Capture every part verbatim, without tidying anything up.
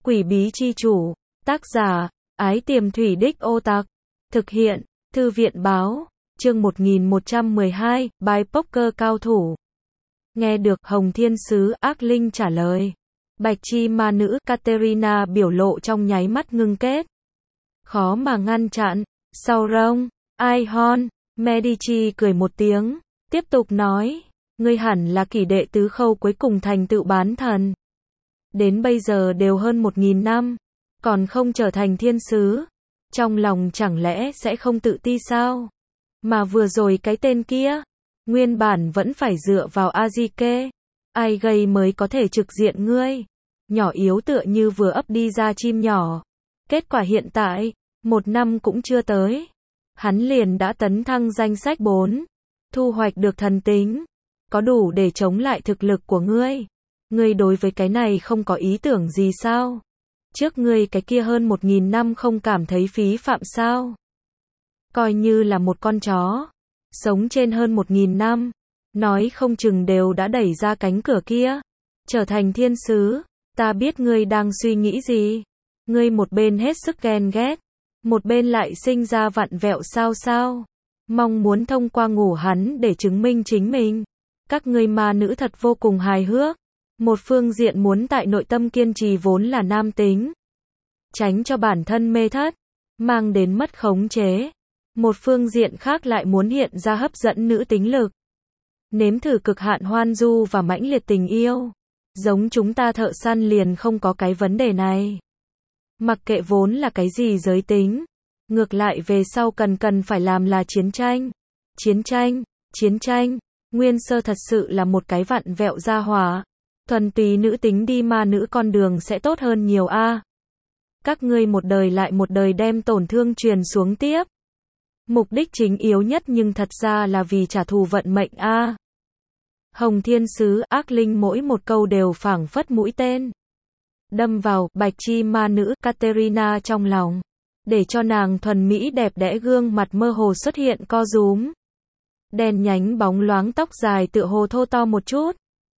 Quỷ bí chi chủ, tác giả, Ái Tiềm Thủy Đích Ô Tặc, thực hiện, Thư viện báo, chương một nghìn một trăm mười hai, bài poker cao thủ. Nghe được Hồng Thiên Sứ ác linh trả lời, Bạch Chi ma nữ Katerina biểu lộ trong nháy mắt ngưng kết. Khó mà ngăn chặn, sau rông, Aihon, Medici cười một tiếng, tiếp tục nói, ngươi hẳn là kỷ đệ tứ khâu cuối cùng thành tựu bán thần. Đến bây giờ đều hơn một nghìn năm, còn không trở thành thiên sứ. Trong lòng chẳng lẽ sẽ không tự ti sao? Mà vừa rồi cái tên kia, nguyên bản vẫn phải dựa vào Azike, ai gây mới có thể trực diện ngươi. Nhỏ yếu tựa như vừa ấp đi ra chim nhỏ. Kết quả hiện tại, một năm cũng chưa tới. Hắn liền đã tấn thăng danh sách bốn, thu hoạch được thần tính. Có đủ để chống lại thực lực của ngươi. Ngươi đối với cái này không có ý tưởng gì sao? Trước ngươi cái kia hơn một nghìn năm không cảm thấy phí phạm sao? Coi như là một con chó, sống trên hơn một nghìn năm, nói không chừng đều đã đẩy ra cánh cửa kia, trở thành thiên sứ. Ta biết ngươi đang suy nghĩ gì. Ngươi một bên hết sức ghen ghét, một bên lại sinh ra vặn vẹo sao sao. Mong muốn thông qua ngủ hắn để chứng minh chính mình. Các ngươi ma nữ thật vô cùng hài hước. Một phương diện muốn tại nội tâm kiên trì vốn là nam tính, tránh cho bản thân mê thất, mang đến mất khống chế. Một phương diện khác lại muốn hiện ra hấp dẫn nữ tính lực, nếm thử cực hạn hoan du và mãnh liệt tình yêu. Giống chúng ta thợ săn liền không có cái vấn đề này. Mặc kệ vốn là cái gì giới tính, ngược lại về sau cần cần phải làm là chiến tranh. Chiến tranh, chiến tranh. Nguyên Sơ thật sự là một cái vặn vẹo gia hỏa. Thuần túy nữ tính đi ma nữ con đường sẽ tốt hơn nhiều a. À. Các ngươi một đời lại một đời đem tổn thương truyền xuống tiếp. Mục đích chính yếu nhất nhưng thật ra là vì trả thù vận mệnh a. À. Hồng Thiên Sứ ác linh mỗi một câu đều phảng phất mũi tên. Đâm vào Bạch Chi ma nữ Katerina trong lòng. Để cho nàng thuần mỹ đẹp đẽ gương mặt mơ hồ xuất hiện co rúm. Đen nhánh bóng loáng tóc dài tựa hồ thô to một chút.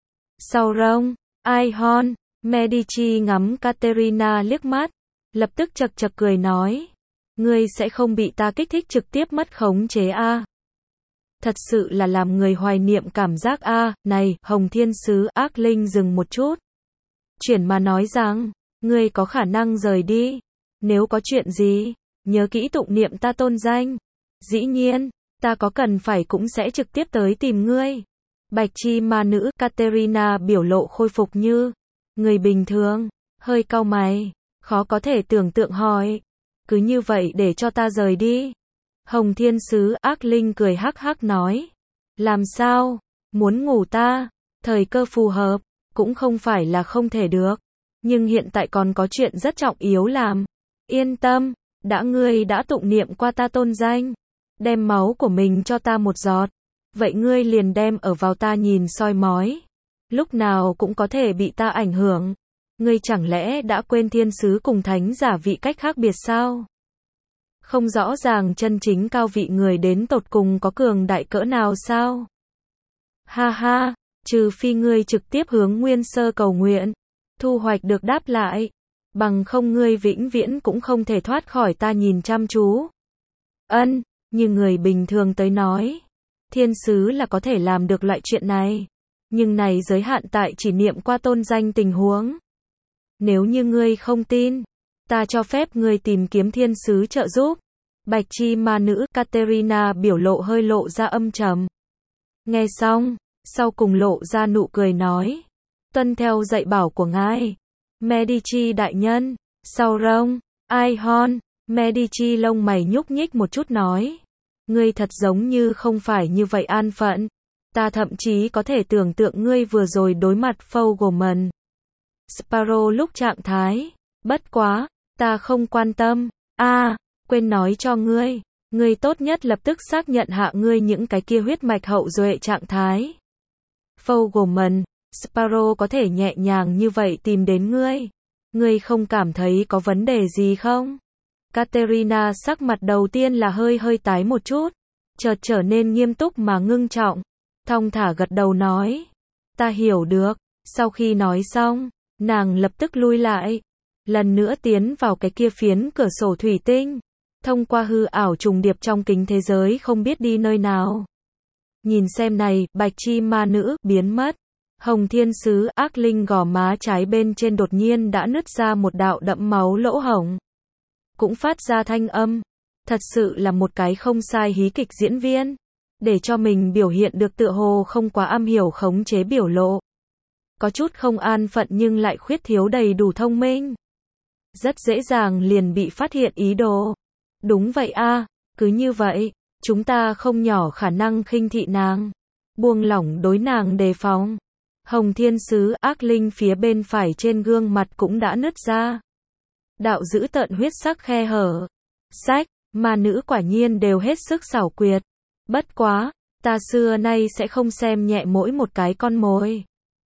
Sau rông, Aihon, Medici ngắm Katerina liếc mắt, lập tức chật chật cười nói, ngươi sẽ không bị ta kích thích trực tiếp mất khống chế a. À. Thật sự là làm người hoài niệm cảm giác a. À. Này, Hồng Thiên Sứ ác linh dừng một chút. Chuyển mà nói rằng, ngươi có khả năng rời đi. Nếu có chuyện gì, nhớ kỹ tụng niệm ta tôn danh. Dĩ nhiên, ta có cần phải cũng sẽ trực tiếp tới tìm ngươi. Bạch Chi ma nữ Katerina biểu lộ khôi phục như người bình thường, hơi cau mày, khó có thể tưởng tượng hỏi, cứ như vậy để cho ta rời đi. Hồng Thiên Sứ ác linh cười hắc hắc nói, làm sao, muốn ngủ ta, thời cơ phù hợp, cũng không phải là không thể được, nhưng hiện tại còn có chuyện rất trọng yếu làm. Yên tâm, đã ngươi đã tụng niệm qua ta tôn danh, đem máu của mình cho ta một giọt. Vậy ngươi liền đem ở vào ta nhìn soi mói. Lúc nào cũng có thể bị ta ảnh hưởng. Ngươi chẳng lẽ đã quên thiên sứ cùng thánh giả vị cách khác biệt sao? Không rõ ràng chân chính cao vị người đến tột cùng có cường đại cỡ nào sao? Ha ha, trừ phi ngươi trực tiếp hướng Nguyên Sơ cầu nguyện, thu hoạch được đáp lại. Bằng không ngươi vĩnh viễn cũng không thể thoát khỏi ta nhìn chăm chú. Ân, như người bình thường tới nói. Thiên sứ là có thể làm được loại chuyện này. Nhưng này giới hạn tại chỉ niệm qua tôn danh tình huống. Nếu như ngươi không tin, ta cho phép ngươi tìm kiếm thiên sứ trợ giúp. Bạch Chi ma nữ Katerina biểu lộ hơi lộ ra âm trầm. Nghe xong, sau cùng lộ ra nụ cười nói. Tuân theo dạy bảo của ngài. Medici đại nhân, sau rông, Aihon, Medici lông mày nhúc nhích một chút nói. Ngươi thật giống như không phải như vậy an phận. Ta thậm chí có thể tưởng tượng ngươi vừa rồi đối mặt Fogelman Sparrow lúc trạng thái. Bất quá, ta không quan tâm. A, à, quên nói cho ngươi. Ngươi tốt nhất lập tức xác nhận hạ ngươi những cái kia huyết mạch hậu duệ trạng thái. Fogelman Sparrow có thể nhẹ nhàng như vậy tìm đến ngươi. Ngươi không cảm thấy có vấn đề gì không? Katerina sắc mặt đầu tiên là hơi hơi tái một chút, chợt trở nên nghiêm túc mà ngưng trọng, thong thả gật đầu nói, ta hiểu được. Sau khi nói xong, nàng lập tức lui lại, lần nữa tiến vào cái kia phiến cửa sổ thủy tinh, thông qua hư ảo trùng điệp trong kính thế giới không biết đi nơi nào. Nhìn xem này, bạch chi ma nữ, biến mất. Hồng thiên sứ, ác linh gò má trái bên trên đột nhiên đã nứt ra một đạo đẫm máu lỗ hổng. Cũng phát ra thanh âm. Thật sự là một cái không sai hí kịch diễn viên. Để cho mình biểu hiện được tựa hồ không quá am hiểu khống chế biểu lộ. Có chút không an phận nhưng lại khuyết thiếu đầy đủ thông minh. Rất dễ dàng liền bị phát hiện ý đồ. Đúng vậy a, cứ như vậy, chúng ta không nhỏ khả năng khinh thị nàng. Buông lỏng đối nàng đề phòng. Hồng thiên sứ, ác linh phía bên phải trên gương mặt cũng đã nứt ra. Đạo dữ tợn huyết sắc khe hở. Sách, ma nữ quả nhiên đều hết sức xảo quyệt. Bất quá, ta xưa nay sẽ không xem nhẹ mỗi một cái con mồi.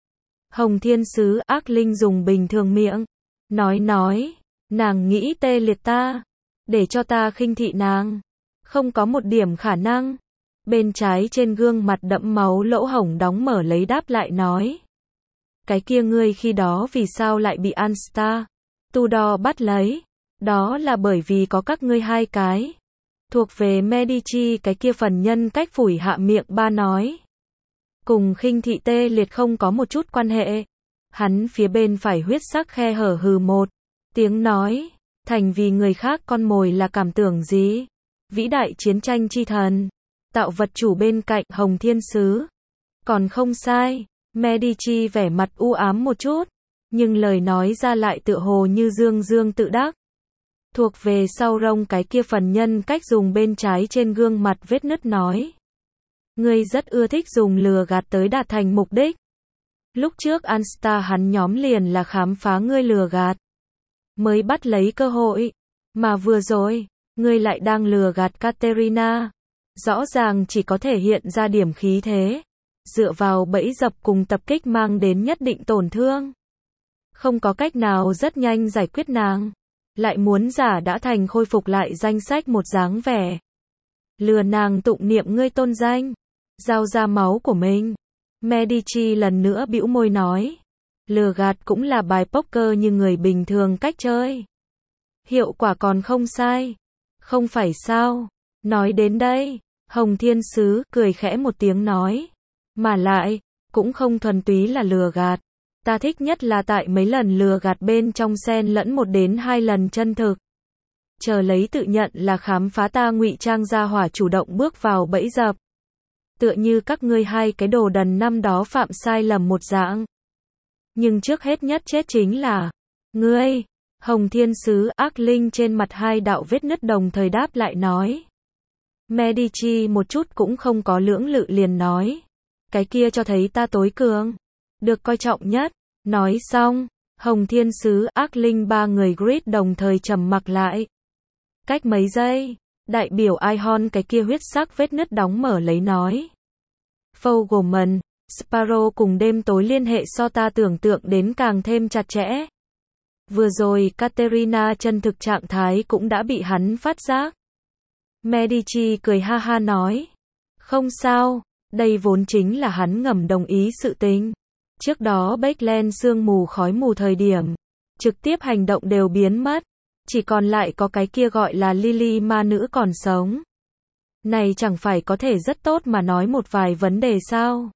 Hồng thiên sứ, ác linh dùng bình thường miệng. Nói nói, nàng nghĩ tê liệt ta. Để cho ta khinh thị nàng. Không có một điểm khả năng. Bên trái trên gương mặt đẫm máu lỗ hổng đóng mở lấy đáp lại nói. Cái kia ngươi khi đó vì sao lại bị Anstar Tudor bắt lấy? Đó là bởi vì có các ngươi hai cái. Thuộc về Medici cái kia phần nhân cách phủi hạ miệng ba nói. Cùng khinh thị tê liệt không có một chút quan hệ. Hắn phía bên phải huyết sắc khe hở hừ một tiếng nói. Thành vì người khác con mồi là cảm tưởng gì? Vĩ đại chiến tranh chi thần. Tạo vật chủ bên cạnh Hồng thiên sứ. Còn không sai. Medici vẻ mặt u ám một chút. Nhưng lời nói ra lại tựa hồ như dương dương tự đắc. Thuộc về sau rông cái kia phần nhân cách dùng bên trái trên gương mặt vết nứt nói. Ngươi rất ưa thích dùng lừa gạt tới đạt thành mục đích. Lúc trước Anstar hắn nhóm liền là khám phá ngươi lừa gạt. Mới bắt lấy cơ hội. Mà vừa rồi, ngươi lại đang lừa gạt Katerina. Rõ ràng chỉ có thể hiện ra điểm khí thế. Dựa vào bẫy dập cùng tập kích mang đến nhất định tổn thương. Không có cách nào rất nhanh giải quyết nàng. Lại muốn giả đã thành khôi phục lại danh sách một dáng vẻ. Lừa nàng tụng niệm ngươi tôn danh. Giao ra máu của mình. Medici lần nữa bĩu môi nói. Lừa gạt cũng là bài poker như người bình thường cách chơi. Hiệu quả còn không sai. Không phải sao. Nói đến đây, Hồng thiên sứ cười khẽ một tiếng nói. Mà lại, cũng không thuần túy là lừa gạt. Ta thích nhất là tại mấy lần lừa gạt bên trong xen lẫn một đến hai lần chân thực. Chờ lấy tự nhận là khám phá ta ngụy trang ra hỏa chủ động bước vào bẫy dập. Tựa như các ngươi hai cái đồ đần năm đó phạm sai lầm một dạng. Nhưng trước hết nhất chết chính là ngươi. Hồng thiên sứ, ác linh trên mặt hai đạo vết nứt đồng thời đáp lại nói. Medici một chút cũng không có lưỡng lự liền nói. Cái kia cho thấy ta tối cường. Được coi trọng nhất. Nói xong, Hồng thiên sứ, ác linh ba người grid đồng thời trầm mặc lại. Cách mấy giây, đại biểu Ihon cái kia huyết sắc vết nứt đóng mở lấy nói. Fogelman, Sparrow cùng đêm tối liên hệ so ta tưởng tượng đến càng thêm chặt chẽ. Vừa rồi Katerina chân thực trạng thái cũng đã bị hắn phát giác. Medici cười ha ha nói. Không sao, đây vốn chính là hắn ngầm đồng ý sự tình. Trước đó Backland sương mù khói mù thời điểm. Trực tiếp hành động đều biến mất. Chỉ còn lại có cái kia gọi là Lily ma nữ còn sống. Này chẳng phải có thể rất tốt mà nói một vài vấn đề sao.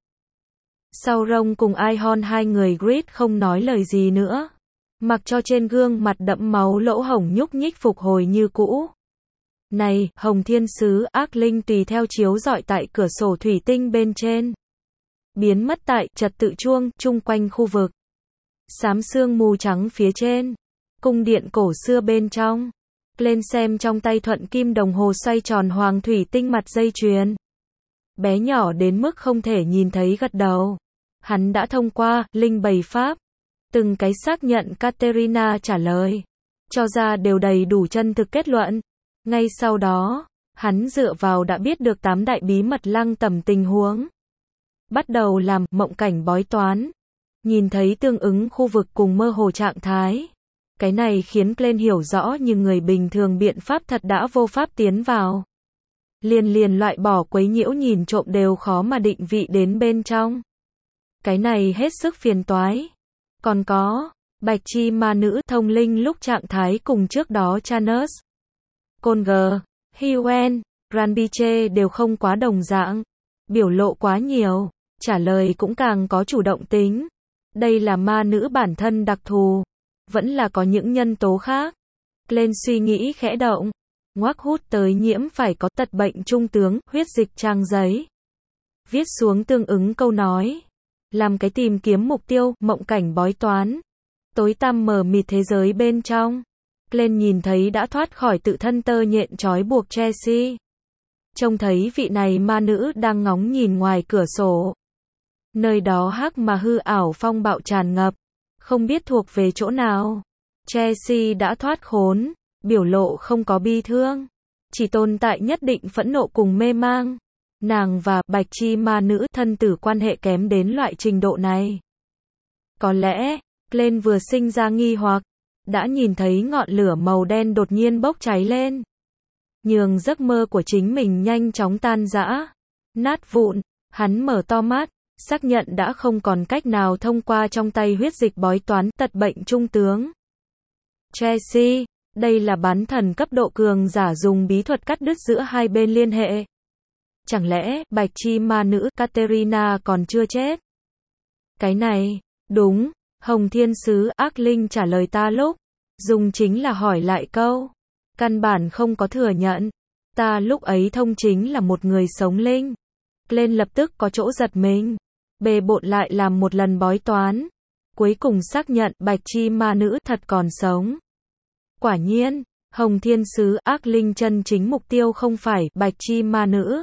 Sau rông cùng Ihon hai người grid không nói lời gì nữa. Mặc cho trên gương mặt đẫm máu lỗ hổng nhúc nhích phục hồi như cũ. Này, Hồng thiên sứ, ác linh tùy theo chiếu rọi tại cửa sổ thủy tinh bên trên. Biến mất tại trật tự chuông chung quanh khu vực. Xám sương mù trắng phía trên. Cung điện cổ xưa bên trong. Lên xem trong tay thuận kim đồng hồ xoay tròn hoàng thủy tinh mặt dây chuyền. Bé nhỏ đến mức không thể nhìn thấy gật đầu. Hắn đã thông qua linh bày pháp. Từng cái xác nhận Katerina trả lời. Cho ra đều đầy đủ chân thực kết luận. Ngay sau đó, hắn dựa vào đã biết được tám đại bí mật lăng tẩm tình huống. Bắt đầu làm mộng cảnh bói toán. Nhìn thấy tương ứng khu vực cùng mơ hồ trạng thái. Cái này khiến Glenn hiểu rõ nhưng người bình thường biện pháp thật đã vô pháp tiến vào. Liền liền loại bỏ quấy nhiễu nhìn trộm đều khó mà định vị đến bên trong. Cái này hết sức phiền toái. Còn có, Bạch chi ma nữ thông linh lúc trạng thái cùng trước đó Chanus, Conga, Huen, Granbiche đều không quá đồng dạng. Biểu lộ quá nhiều, trả lời cũng càng có chủ động tính. Đây là ma nữ bản thân đặc thù, vẫn là có những nhân tố khác. Lên suy nghĩ khẽ động, ngoắc hút tới nhiễm phải có tật bệnh trung tướng, huyết dịch trang giấy. Viết xuống tương ứng câu nói. Làm cái tìm kiếm mục tiêu, mộng cảnh bói toán. Tối tăm mờ mịt thế giới bên trong. Lên nhìn thấy đã thoát khỏi tự thân tơ nhện trói buộc Chelsea. Trông thấy vị này ma nữ đang ngóng nhìn ngoài cửa sổ. Nơi đó hắc mà hư ảo phong bạo tràn ngập. Không biết thuộc về chỗ nào. Chelsea đã thoát khốn. Biểu lộ không có bi thương. Chỉ tồn tại nhất định phẫn nộ cùng mê mang. Nàng và bạch chi ma nữ thân tử quan hệ kém đến loại trình độ này. Có lẽ, Glenn vừa sinh ra nghi hoặc, đã nhìn thấy ngọn lửa màu đen đột nhiên bốc cháy lên. Nhường giấc mơ của chính mình nhanh chóng tan rã, nát vụn, hắn mở to mắt, xác nhận đã không còn cách nào thông qua trong tay huyết dịch bói toán tật bệnh trung tướng. Chelsea, đây là bán thần cấp độ cường giả dùng bí thuật cắt đứt giữa hai bên liên hệ. Chẳng lẽ, bạch chi ma nữ Katerina còn chưa chết? Cái này, đúng, Hồng Thiên Sứ ác linh trả lời ta lúc, dùng chính là hỏi lại câu. Căn bản không có thừa nhận. Ta lúc ấy thông chính là một người sống linh. Lên lập tức có chỗ giật mình. Bề bộn lại làm một lần bói toán. Cuối cùng xác nhận bạch chi ma nữ thật còn sống. Quả nhiên, Hồng Thiên Sứ ác linh chân chính mục tiêu không phải bạch chi ma nữ.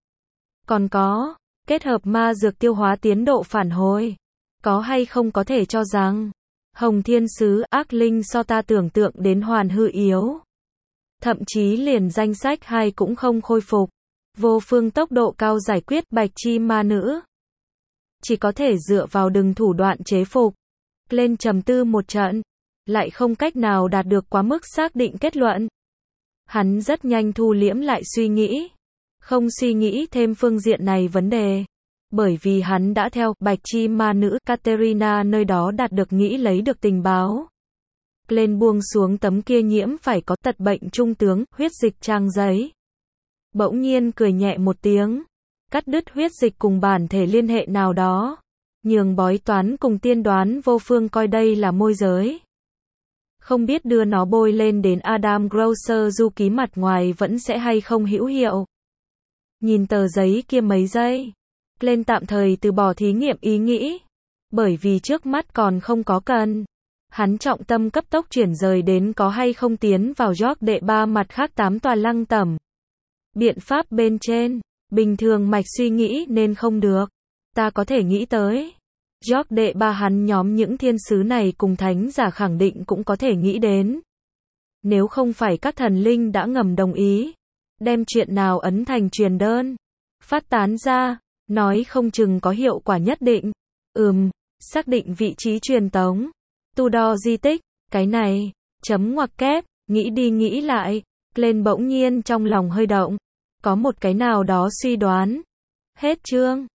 Còn có, kết hợp ma dược tiêu hóa tiến độ phản hồi. Có hay không có thể cho rằng, Hồng Thiên Sứ ác linh so ta tưởng tượng đến hoàn hư yếu. Thậm chí liền danh sách hai cũng không khôi phục. Vô phương tốc độ cao giải quyết bạch chi ma nữ. Chỉ có thể dựa vào đừng thủ đoạn chế phục. Lên trầm tư một trận. Lại không cách nào đạt được quá mức xác định kết luận. Hắn rất nhanh thu liễm lại suy nghĩ. Không suy nghĩ thêm phương diện này vấn đề. Bởi vì hắn đã theo bạch chi ma nữ Katerina nơi đó đạt được nghĩ lấy được tình báo. Lên buông xuống tấm kia nhiễm phải có tật bệnh trung tướng, huyết dịch trang giấy. Bỗng nhiên cười nhẹ một tiếng. Cắt đứt huyết dịch cùng bản thể liên hệ nào đó. Nhường bói toán cùng tiên đoán vô phương coi đây là môi giới. Không biết đưa nó bôi lên đến Adam Grosser du ký mặt ngoài vẫn sẽ hay không hữu hiệu. Nhìn tờ giấy kia mấy giây. Lên tạm thời từ bỏ thí nghiệm ý nghĩ. Bởi vì trước mắt còn không có cần. Hắn trọng tâm cấp tốc chuyển rời đến có hay không tiến vào York đệ ba mặt khác tám tòa lăng tẩm. Biện pháp bên trên, bình thường mạch suy nghĩ nên không được. Ta có thể nghĩ tới. York đệ ba hắn nhóm những thiên sứ này cùng thánh giả khẳng định cũng có thể nghĩ đến. Nếu không phải các thần linh đã ngầm đồng ý. Đem chuyện nào ấn thành truyền đơn. Phát tán ra. Nói không chừng có hiệu quả nhất định. Ừm, xác định vị trí truyền tống. Tudor di tích, cái này, chấm ngoặc kép, nghĩ đi nghĩ lại, lên bỗng nhiên trong lòng hơi động. Có một cái nào đó suy đoán. Hết chương.